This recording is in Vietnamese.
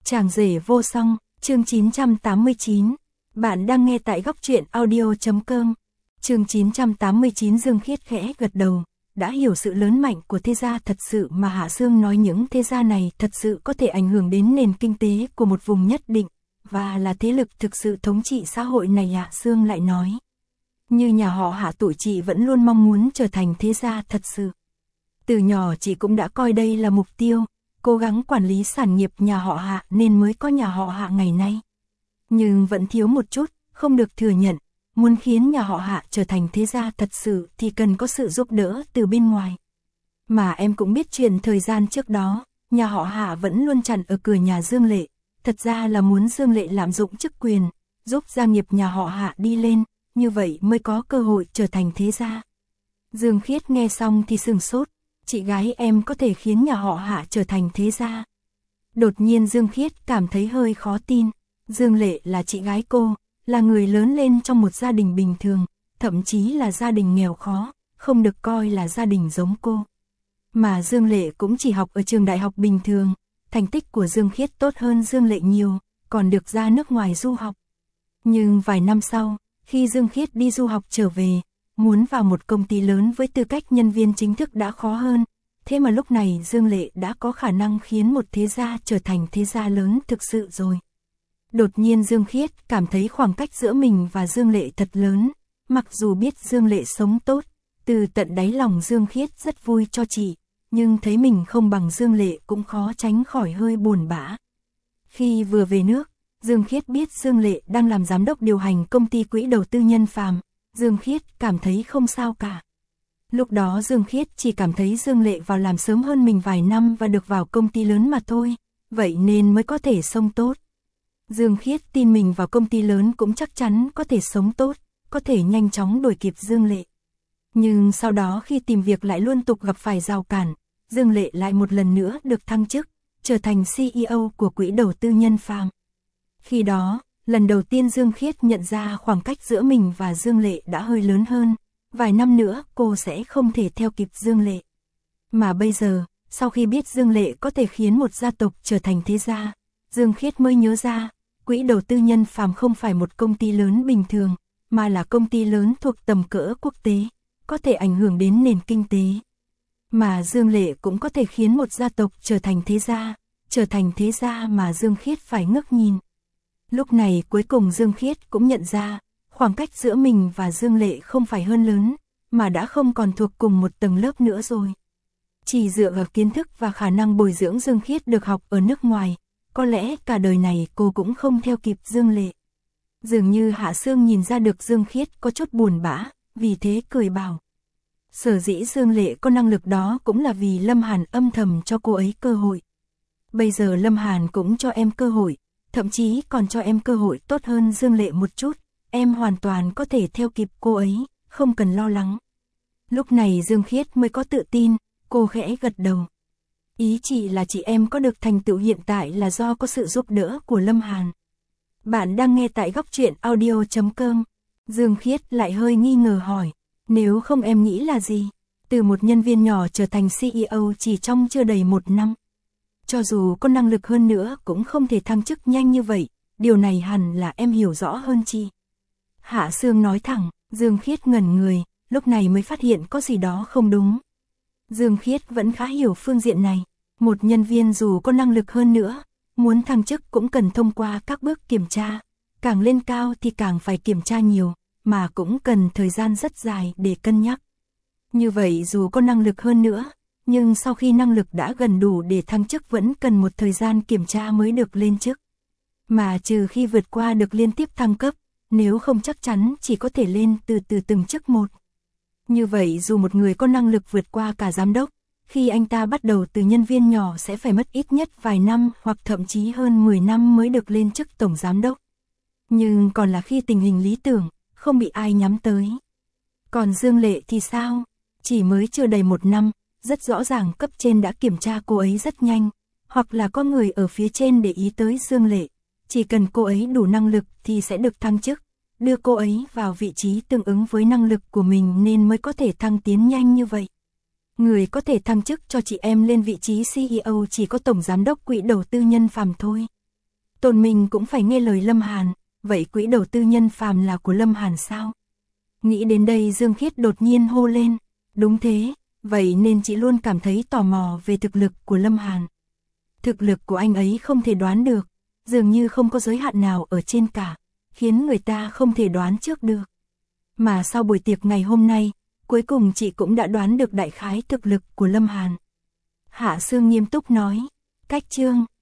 Chàng rể vô song, chương 989. Bạn đang nghe tại góc truyện audio.com. Chương 989. Dương Khiết khẽ gật đầu, đã hiểu sự lớn mạnh của thế gia thật sự mà Hạ Sương nói. Những thế gia này thật sự có thể ảnh hưởng đến nền kinh tế của một vùng nhất định, và là thế lực thực sự thống trị xã hội này. Hạ Sương lại nói, như nhà họ Hạ tụi chị vẫn luôn mong muốn trở thành thế gia thật sự. Từ nhỏ chị cũng đã coi đây là mục tiêu, cố gắng quản lý sản nghiệp nhà họ Hạ nên mới có nhà họ Hạ ngày nay. Nhưng vẫn thiếu một chút, không được thừa nhận, muốn khiến nhà họ Hạ trở thành thế gia thật sự thì cần có sự giúp đỡ từ bên ngoài. Mà em cũng biết chuyện thời gian trước đó, nhà họ Hạ vẫn luôn chặn ở cửa nhà Dương Lệ, thật ra là muốn Dương Lệ lạm dụng chức quyền, giúp gia nghiệp nhà họ Hạ đi lên, như vậy mới có cơ hội trở thành thế gia. Dương Khiết nghe xong thì sửng sốt, chị gái em có thể khiến nhà họ Hạ trở thành thế gia. Đột nhiên Dương Khiết cảm thấy hơi khó tin. Dương Lệ là chị gái cô, là người lớn lên trong một gia đình bình thường, thậm chí là gia đình nghèo khó, không được coi là gia đình giống cô. Mà Dương Lệ cũng chỉ học ở trường đại học bình thường, thành tích của Dương Khiết tốt hơn Dương Lệ nhiều, còn được ra nước ngoài du học. Nhưng vài năm sau, khi Dương Khiết đi du học trở về, muốn vào một công ty lớn với tư cách nhân viên chính thức đã khó hơn, thế mà lúc này Dương Lệ đã có khả năng khiến một thế gia trở thành thế gia lớn thực sự rồi. Đột nhiên Dương Khiết cảm thấy khoảng cách giữa mình và Dương Lệ thật lớn, mặc dù biết Dương Lệ sống tốt, từ tận đáy lòng Dương Khiết rất vui cho chị, nhưng thấy mình không bằng Dương Lệ cũng khó tránh khỏi hơi buồn bã. Khi vừa về nước, Dương Khiết biết Dương Lệ đang làm giám đốc điều hành công ty quỹ đầu tư Nhân Phàm, Dương Khiết cảm thấy không sao cả. Lúc đó Dương Khiết chỉ cảm thấy Dương Lệ vào làm sớm hơn mình vài năm và được vào công ty lớn mà thôi, vậy nên mới có thể sống tốt. Dương Khiết tin mình vào công ty lớn cũng chắc chắn có thể sống tốt, có thể nhanh chóng đuổi kịp Dương Lệ. Nhưng sau đó khi tìm việc lại liên tục gặp phải rào cản, Dương Lệ lại một lần nữa được thăng chức, trở thành CEO của quỹ đầu tư Nhân Phàm. Khi đó, lần đầu tiên Dương Khiết nhận ra khoảng cách giữa mình và Dương Lệ đã hơi lớn hơn, vài năm nữa cô sẽ không thể theo kịp Dương Lệ. Mà bây giờ, sau khi biết Dương Lệ có thể khiến một gia tộc trở thành thế gia, Dương Khiết mới nhớ ra, quỹ đầu tư Nhân Phàm không phải một công ty lớn bình thường, mà là công ty lớn thuộc tầm cỡ quốc tế, có thể ảnh hưởng đến nền kinh tế. Mà Dương Lệ cũng có thể khiến một gia tộc trở thành thế gia mà Dương Khiết phải ngước nhìn. Lúc này cuối cùng Dương Khiết cũng nhận ra, khoảng cách giữa mình và Dương Lệ không phải hơn lớn, mà đã không còn thuộc cùng một tầng lớp nữa rồi. Chỉ dựa vào kiến thức và khả năng bồi dưỡng Dương Khiết được học ở nước ngoài, có lẽ cả đời này cô cũng không theo kịp Dương Lệ. Dường như Hạ Sương nhìn ra được Dương Khiết có chút buồn bã, vì thế cười bảo. Sở dĩ Dương Lệ có năng lực đó cũng là vì Lâm Hàn âm thầm cho cô ấy cơ hội. Bây giờ Lâm Hàn cũng cho em cơ hội, thậm chí còn cho em cơ hội tốt hơn Dương Lệ một chút, em hoàn toàn có thể theo kịp cô ấy, không cần lo lắng. Lúc này Dương Khiết mới có tự tin, cô khẽ gật đầu. Ý chị là chị em có được thành tựu hiện tại là do có sự giúp đỡ của Lâm Hàn. Bạn đang nghe tại góc truyện audio.com. Dương Khiết lại hơi nghi ngờ hỏi, nếu không em nghĩ là gì? Từ một nhân viên nhỏ trở thành CEO chỉ trong chưa đầy 1 năm. Cho dù có năng lực hơn nữa cũng không thể thăng chức nhanh như vậy, điều này hẳn là em hiểu rõ hơn chị. Hạ Sương nói thẳng. Dương Khiết ngẩn người, lúc này mới phát hiện có gì đó không đúng. Dương Khiết vẫn khá hiểu phương diện này, một nhân viên dù có năng lực hơn nữa, muốn thăng chức cũng cần thông qua các bước kiểm tra, càng lên cao thì càng phải kiểm tra nhiều, mà cũng cần thời gian rất dài để cân nhắc. Như vậy dù có năng lực hơn nữa, nhưng sau khi năng lực đã gần đủ để thăng chức vẫn cần một thời gian kiểm tra mới được lên chức. Mà trừ khi vượt qua được liên tiếp thăng cấp, nếu không chắc chắn chỉ có thể lên từ từ từng chức một. Như vậy dù một người có năng lực vượt qua cả giám đốc, khi anh ta bắt đầu từ nhân viên nhỏ sẽ phải mất ít nhất vài năm hoặc thậm chí hơn 10 năm mới được lên chức tổng giám đốc. Nhưng còn là khi tình hình lý tưởng, không bị ai nhắm tới. Còn Dương Lệ thì sao? Chỉ mới chưa đầy 1 năm, rất rõ ràng cấp trên đã kiểm tra cô ấy rất nhanh, hoặc là có người ở phía trên để ý tới Dương Lệ. Chỉ cần cô ấy đủ năng lực thì sẽ được thăng chức, đưa cô ấy vào vị trí tương ứng với năng lực của mình nên mới có thể thăng tiến nhanh như vậy. Người có thể thăng chức cho chị em lên vị trí CEO chỉ có tổng giám đốc quỹ đầu tư Nhân Phàm thôi. Tôn Minh cũng phải nghe lời Lâm Hàn, vậy quỹ đầu tư nhân phàm là của Lâm Hàn sao? Nghĩ đến đây Dương Khiết đột nhiên hô lên, đúng thế, vậy nên chị luôn cảm thấy tò mò về thực lực của Lâm Hàn. Thực lực của anh ấy không thể đoán được, dường như không có giới hạn nào ở trên cả, khiến người ta không thể đoán trước được. Mà sau buổi tiệc ngày hôm nay, cuối cùng chị cũng đã đoán được đại khái thực lực của Lâm Hàn. Hạ Sương nghiêm túc nói, Cách Trương,